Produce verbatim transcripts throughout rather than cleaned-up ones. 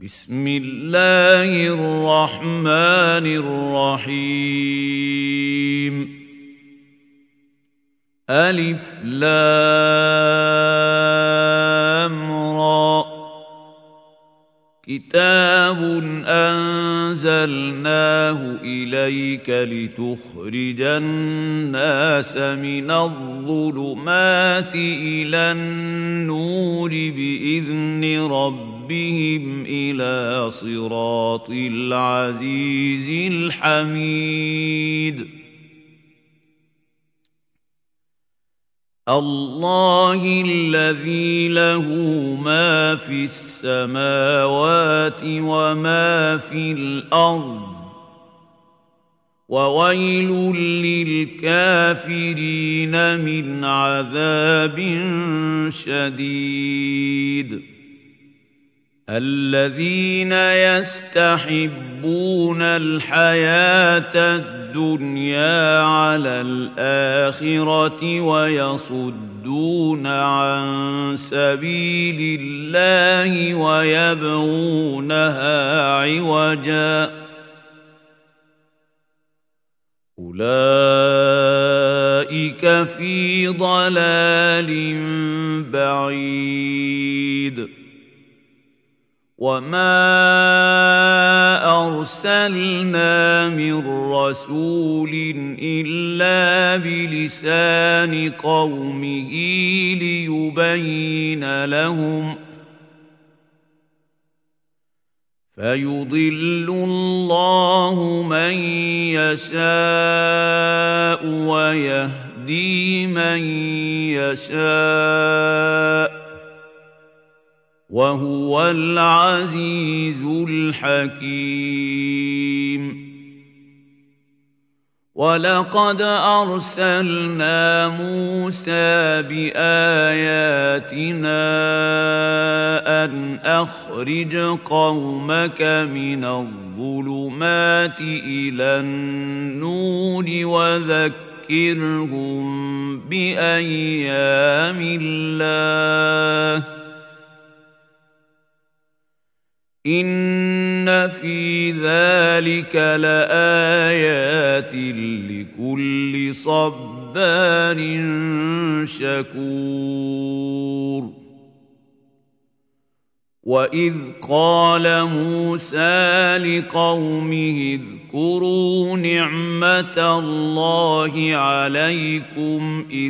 بسم الله الرحمن الرحيم ألف لام را كتاب أنزلناه إليك لتخرج الناس من الظلمات إلى النور بإذن ربهم إلى صراط العزيز الحميد الله الذي له ما في السماوات وما في الأرض وويل للكافرين من عذاب شديد الذين يستحبون الحياة الدنيا على الآخرة ويصدون عن سبيل الله ويبغونها عوجا أولئك في ضلال بعيد وما أرسلنا من رسول إلا بلسان قومه ليبين لهم فيضل الله من يشاء ويهدي من يشاء وهو العزيز الحكيم ولقد أرسلنا موسى بآياتنا أن أخرج قومك من الظلمات إلى النور وذكرهم بأيام الله إن في ذلك لآيات لكل صبار شكور وإذ قال موسى لقومه اذكروا نعمة الله عليكم إذ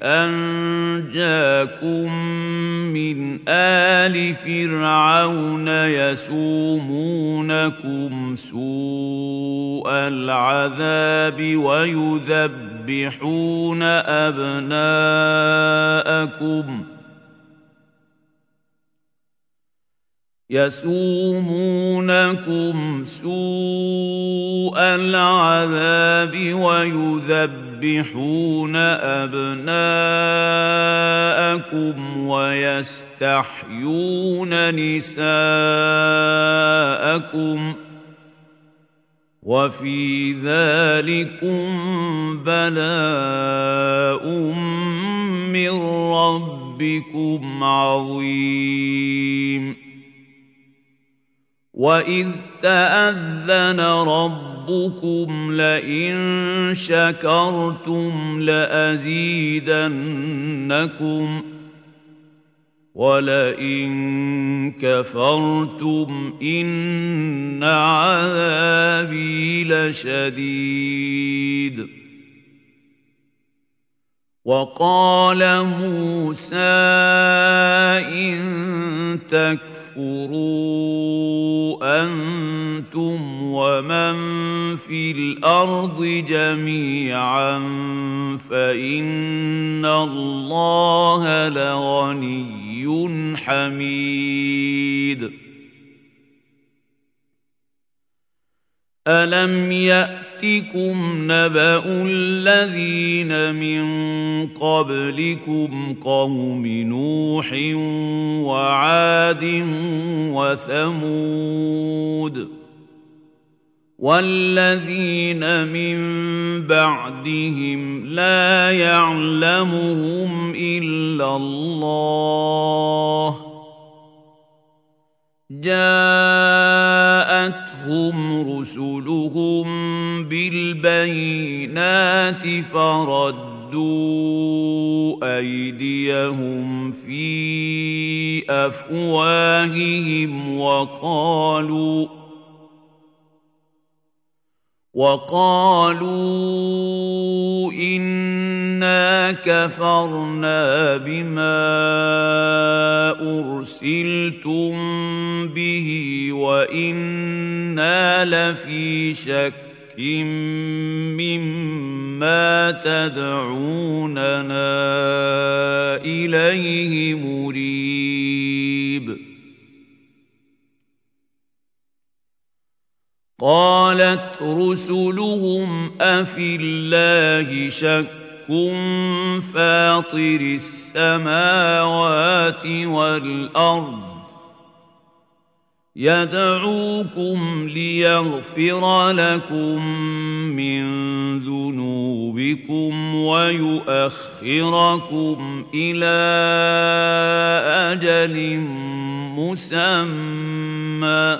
أنجاكم من آل فرعون يسومونكم سوء العذاب ويذبحون أبناءكم يسومونكم سوء العذاب ويذبحون أبناءكم ويستحيون نساءكم وفي ذلكم بلاء من ربكم عظيم وإذ تأذن ربكم لئن شكرتم لأزيدنكم ولئن كفرتم إن عذابي لشديد وقال موسى إن تكفروا كفروا أنتم ومن في الأرض جميعا فإن الله لغني حميد ألم يأتكم نبأ الذين من قبلكم قوم نوح وعاد وثمود والذين من بعدهم لا يعلمهم إلا الله جاء البينات فردوا أيديهم في أفواههم وقالوا وقالوا إنا كفرنا بما أرسلتم به وإنا لفي شك مما تدعوننا إليه مريب قالت رسلهم أفي الله شك فاطر السماوات والأرض يدعوكم ليغفر لكم من ذنوبكم ويؤخركم إلى أجل مسمى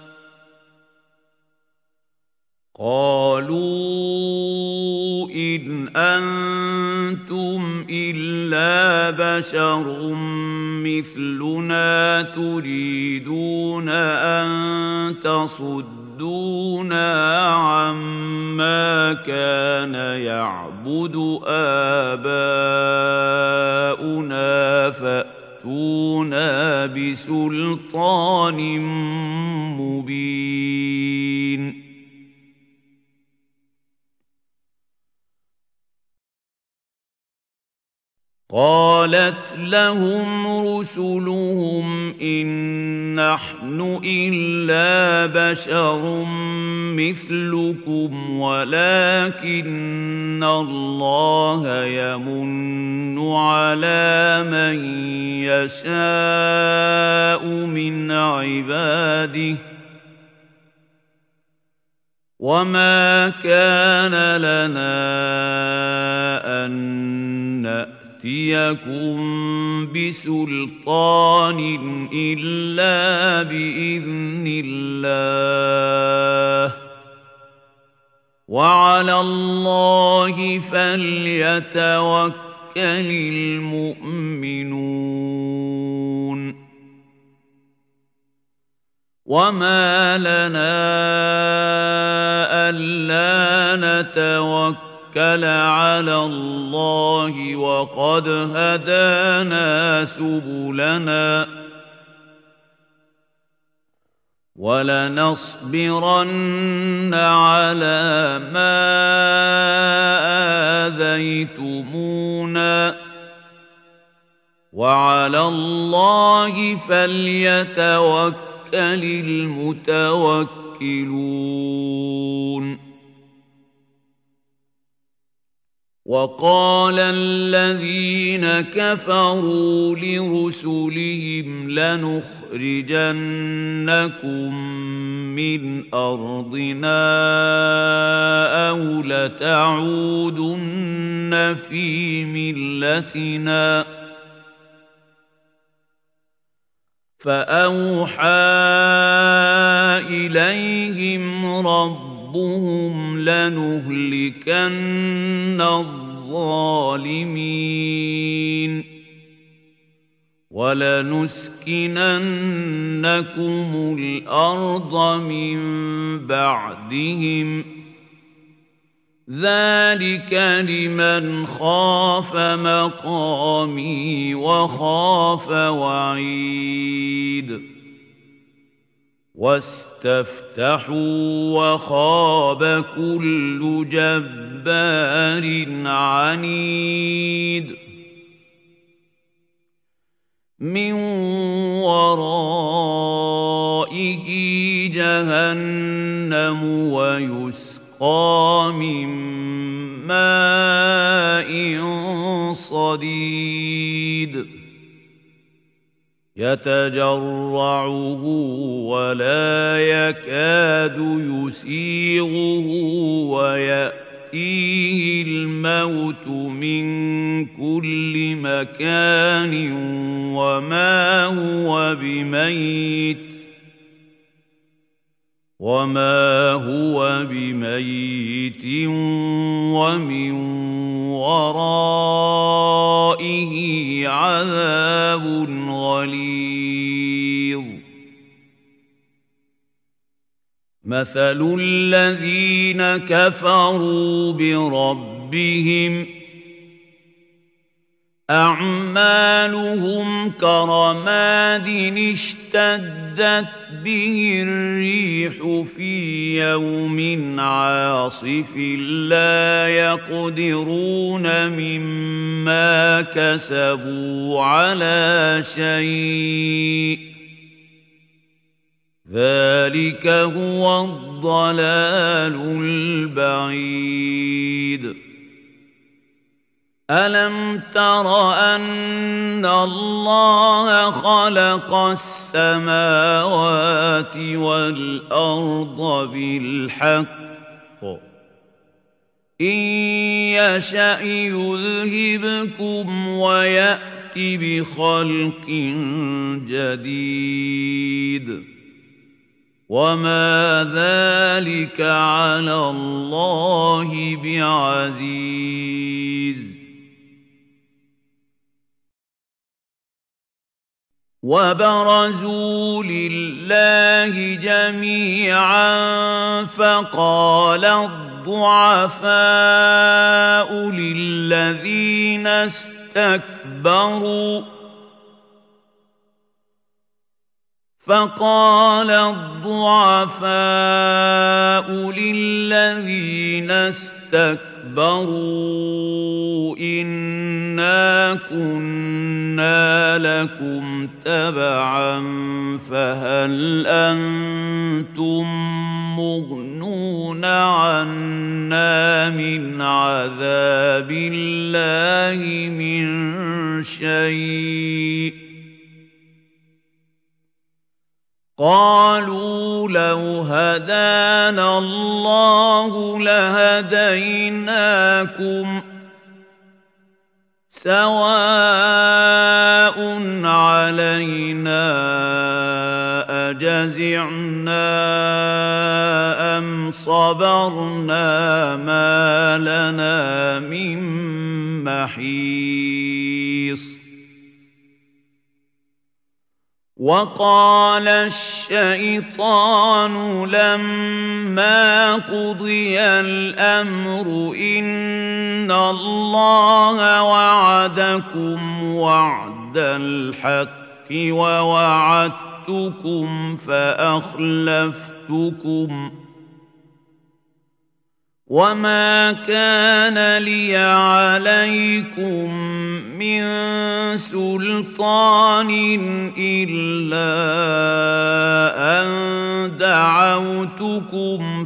قالوا إن أنتم إلا بشر مثلنا تريدون أن تصدونا عما كان يعبد آباؤنا فأتونا بسلطان مبين قالت لهم رسلهم إن نحن إلا بشر مثلكم ولكن الله يمن على من يشاء من عباده وما كان لنا أن نأتي يأتيكم بسلطان إلا بإذن الله وعلى الله فليتوكل المؤمنون وما لنا ألا نتوكل توكل على الله وقد هدانا سبلنا ولنصبرن على ما آذيتمونا وعلى الله فليتوكل المتوكلون وقال الذين كفروا لرسلهم لنخرجنكم من أرضنا أو لتعودن في ملتنا فأوحى إليهم ربهم ربهم لنهلكن الظالمين ولنسكننكم الأرض من بعدهم ذلك لمن خاف مقامي وخاف وعيد واستفتحوا وخاب كل جبار عنيد من ورائه جهنم ويسقى من ماء صديد يتجرعه ولا يكاد يسيغه ويأتيه الموت من كل مكان وما هو بميت وما هو بميت ومن ورائه عذاب غليظ مثل الذين كفروا بربهم أعمالهم كرماد اشتدت به الريح في يوم عاصف لا يقدرون مما كسبوا على شيء ذلك هو الضلال البعيد ألم تر أن الله خلق السماوات والأرض بالحق إن يشأ يذهبكم ويأت بخلق جديد وما ذلك على الله بعزيز وبرزوا لله جميعا فقال الضعفاء للذين استكبروا فقال الضعفاء للذين استكبروا إنا كنا لكم تبعا فهل أنتم مغنون عنا من عذاب الله من شيء قالوا لو هدانا الله لهديناكم سواء علينا أجزعنا أم صبرنا ما لنا من محيص وقال الشيطان لما قضي الأمر إن الله وعدكم وعد الحق ووعدتكم فأخلفتكم وما كان لي عليكم من سلطان إلا أن دعوتكم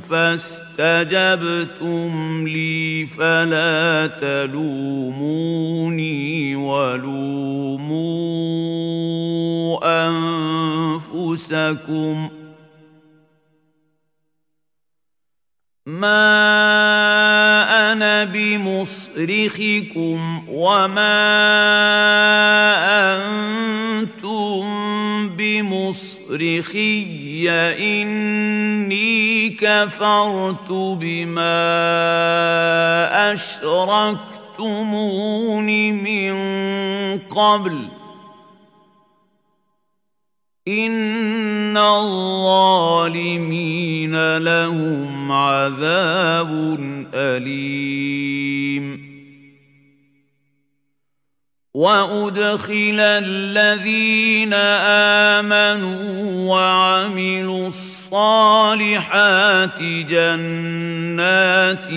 فاستجبتم لي فلا تلوموني ولوموا أنفسكم ما أنا بمصرخكم وما أنتم بمصرخي إني كفرت بما أشركتمون من قبل إن الظالمين لهم عذاب أليم وأدخل الذين آمنوا وعملوا الصالحات جنات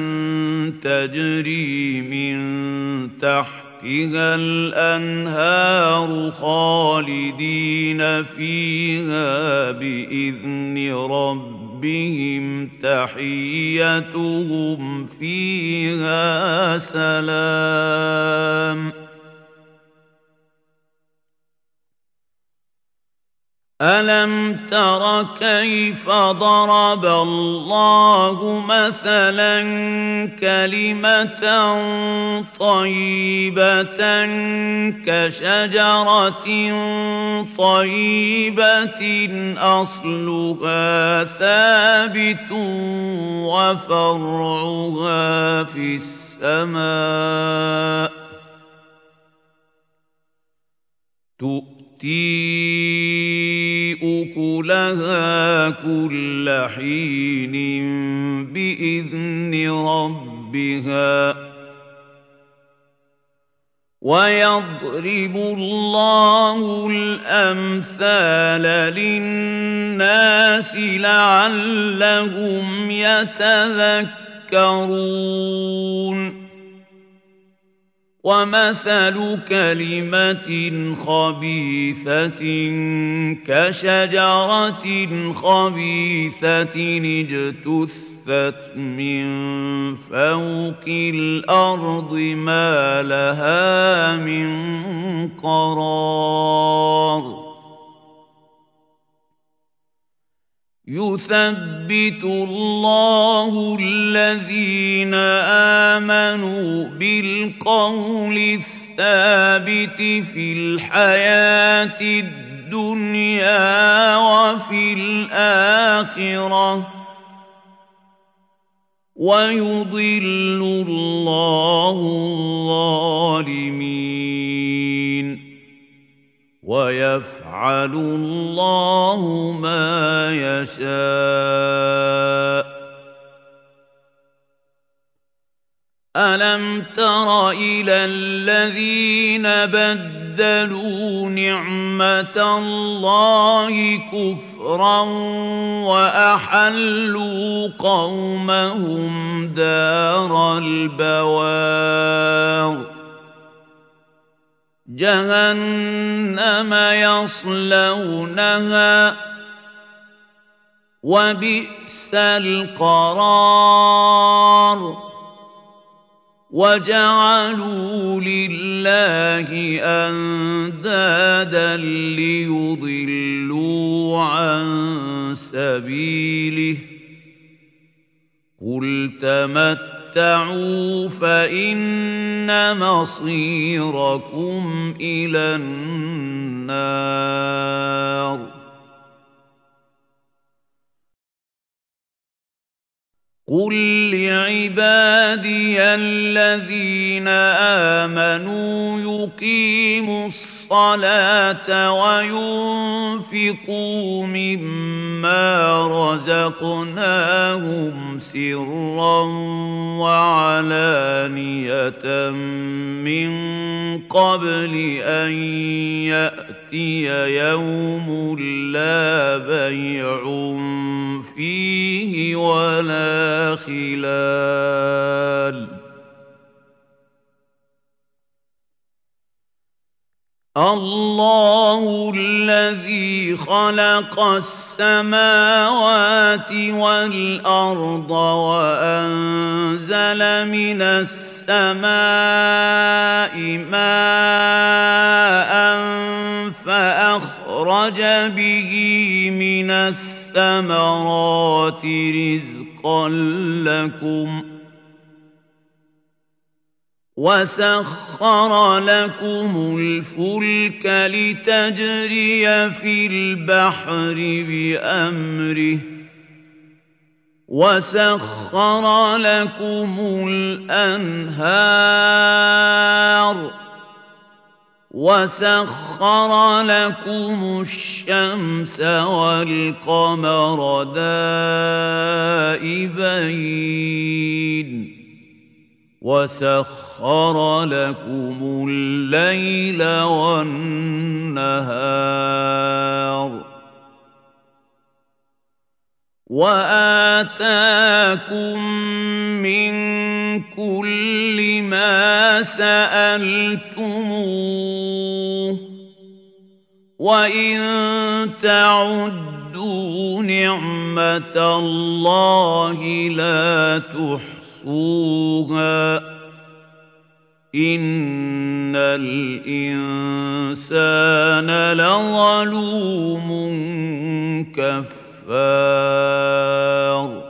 تجري من تحت فيها الأنهار خالدين فيها بإذن ربهم تحيتهم فيها سلام ألم تر كيف ضرب الله مثلا كلمة طيبة كشجرة طيبة أصلها ثابت وفرعها في السماء تؤتي أكلها كل حين بإذن ربها ويضرب الله الأمثال للناس لعلهم يتذكرون ومثل كلمة خبيثة كشجرة خبيثة اجتثت من فوق الأرض ما لها من قرار يثبت الله الذين آمنوا بالقول الثابت في الحياة الدنيا وفي الآخرة ويضل الله الظالمين ويفعل الله ما يشاء ألم تر إلى الذين بدلوا نعمة الله كفرا وأحلوا قومهم دار البوار جهنم يصلونها وبئس القرار وجعلوا لله أندادا ليضلوا عن سبيله قل تمتعوا فإن مصيركم إلى النار قل لعبادي الذين آمنوا يقيموا الصلاة وينفقوا مما رزقناهم سرا وعلانية من قبل أن يأتي يوم لا بيع فيه ولا خلال الله الذي خلق السماوات والأرض وأنزل من السماء ماء فأخرج به من الثمرات رزقا لكم وسخر لكم الفلك لتجري في البحر بأمره وسخر لكم الأنهار وسخر لكم الشمس والقمر دائبين وسخر لكم الليل والنهار وآتاكم من كل ما سألتموه وإن تعدوا نعمة الله لا تحصوها إِنَّ الْإِنسَانَ لَظَلُومٌ كَفَّارٌ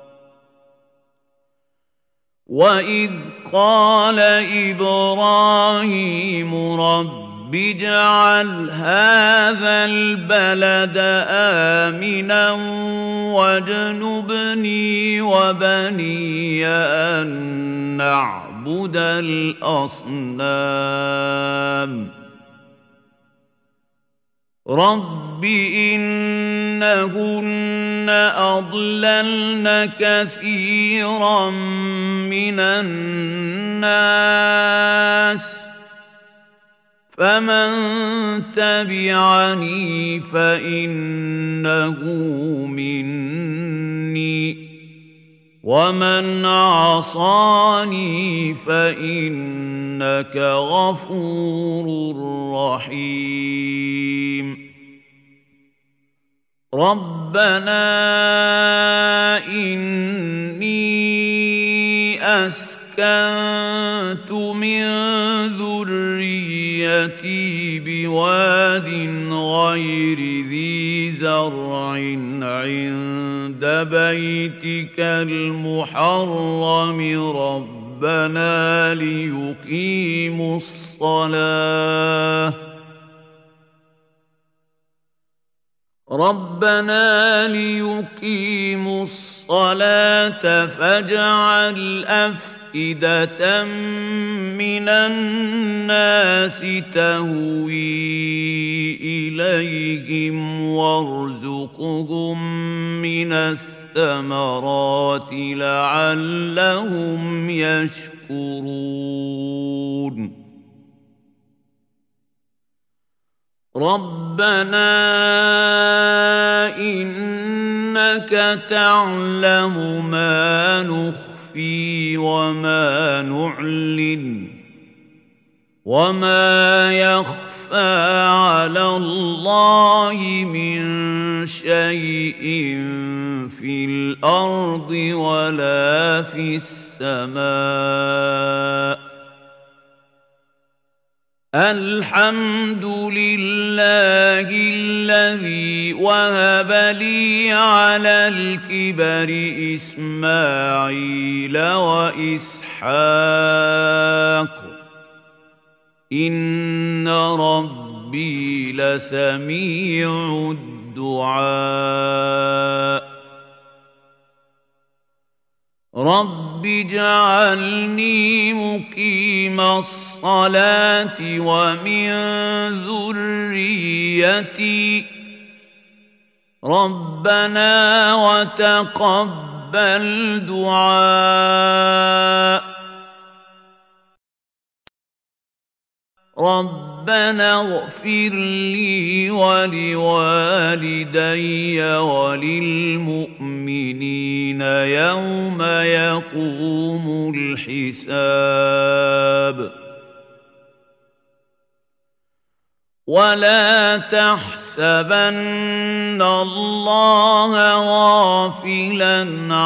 وَإِذْ قَالَ إِبْرَاهِيمُ رَبِّ اجْعَلْ هَٰذَا الْبَلَدَ آمِنًا وَاجْنُبْنِي وَبَنِيَّ أَن نَّعْبُدَ الْأَصْنَامَ رَبِّ إِنَّهُنَّ أَضْلَلْنَ كَثِيرًا مِّنَ النَّاسِ فَمَن تَبِعَنِي فَإِنَّهُ مِنِّي وَمَنْ عَصَانِي فَإِنَّكَ غَفُورٌ رَّحِيمٌ رَبَّنَا إِنِّي أَسْكَنتُ مِن ذُرِّيَّتِي بِوَادٍ غَيْرِ ذِي زَرْعٍ عِندَ بَيْتِكَ الْمُحَرَّمِ رَبَّنَا لِيُقِيمُوا الصَّلَاةَ رَبَّنَا لِيُقِيمُوا الصَّلَاةَ فَاجْعَلْ أَفْئِدَةً مِّنَ النَّاسِ تَهْوِي إِلَيْهِمْ وَارْزُقْهُم مِّنَ الثَّمَرَاتِ لَعَلَّهُمْ يَشْكُرُونَ رَبَّنَا إِنَّكَ تَعْلَمُ مَا نُخْفِي وَمَا نُعْلِنُ وَمَا يَخْفَىٰ عَلَى اللَّهِ مِن شَيْءٍ فِي الْأَرْضِ وَلَا فِي السَّمَاءِ الْحَمْدُ لِلَّهِ الَّذِي وَهَبَ لِي عَلَى الْكِبَرِ إِسْمَاعِيلَ وَإِسْحَاقَ إِنَّ رَبِّي لَسَمِيعُ الدُّعَاءِ رَبِّ اجْعَلْنِي مُقِيمَ الصَّلَاةِ وَمِن ذُرِّيَّتِي رَبَّنَا وَتَقَبَّلْ دُعَاءِ رَبَّنَا اغْفِرْ لِي وَلِوَالِدَيَّ وَلِلْمُؤْمِنِينَ يَوْمَ يَقُومُ الْحِسَابُ وَلَا تَحْسَبَنَّ اللَّهَ غَافِلًا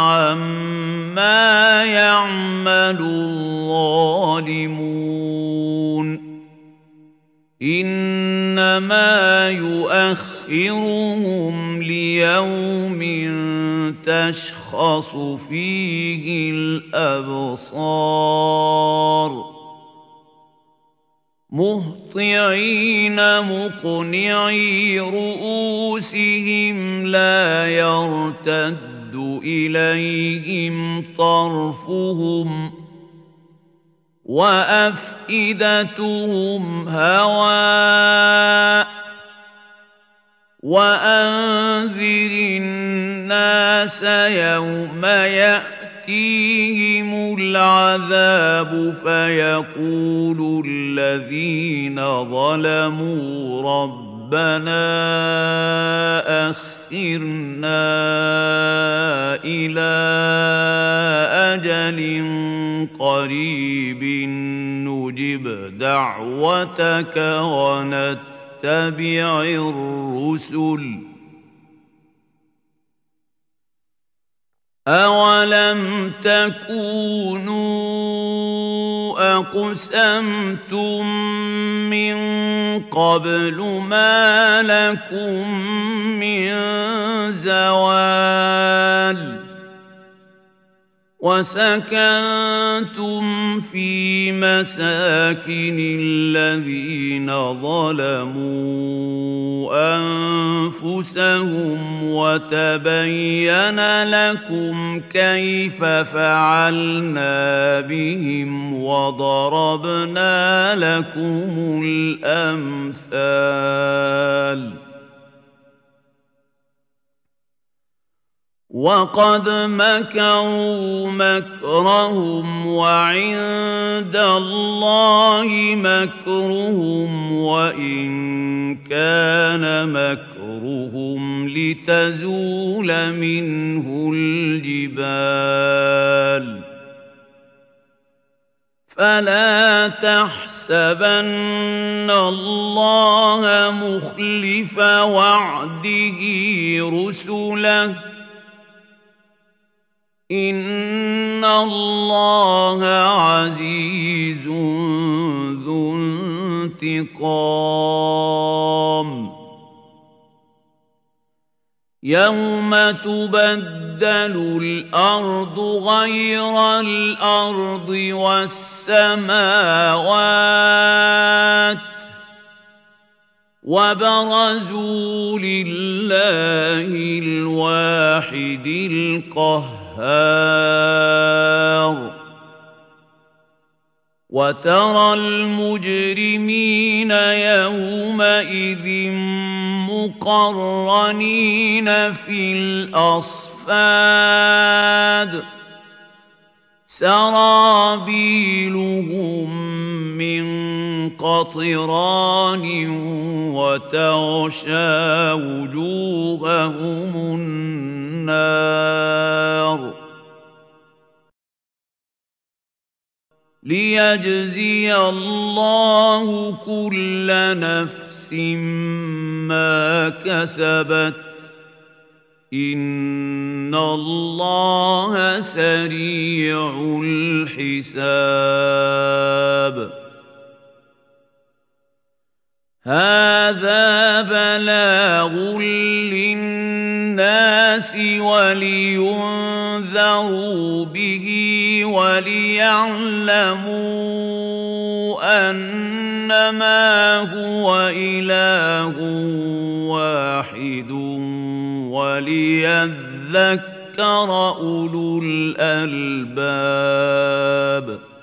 عَمَّا يَعْمَلُ الظَّالِمُونَ إِنَّمَا يُؤَخِّرُهُمْ لِيَوْمٍ تَشْخَصُ فِيهِ الْأَبْصَارُ مُهْطِعِينَ مُقْنِعِي رُءُوسِهِمْ لَا يَرْتَدُّ إِلَيْهِمْ طَرْفُهُمْ وَأَفْئِدَتُهُمْ هَوَاءٌ وَأَنذِرِ النَّاسَ يَوْمَ يَأْتِيهِمُ الْعَذَابُ فَيَقُولُ الَّذِينَ ظَلَمُوا رَبَّنَا أَخِّرْنَا إِلَىٰ أَجَلٍ قَرِيبٍ نُّجِبْ دَعْوَتَكَ وَنَتَّبِعِ الرُّسُلَ أَوَلَمْ تَكُونُوا أقسمتم من قبل ما لكم من زوال وسكنتم في مساكن الذين ظلموا أنفسهم وتبين لكم كيف فعلنا بهم وضربنا لكم الأمثال وقد مكروا مكرهم وعند الله مكرهم وإن كان مكرهم لتزول منه الجبال فلا تحسبن الله مخلف وعده رسله إن الله عزيز ذو انتقام يوم تبدل الأرض غير الأرض والسماوات وبرزوا لله الواحد القهار وترى المجرمين يومئذ مقرنين في الأصفاد سرابيلهم من قطران وتغشى وجوههم النار ليجزي الله كل نفس ما كسبت إن الله سريع الحساب هذا بلاغ للناس ولينذروا به وليعلموا أنما هو إله واحد وليذكر أولو الألباب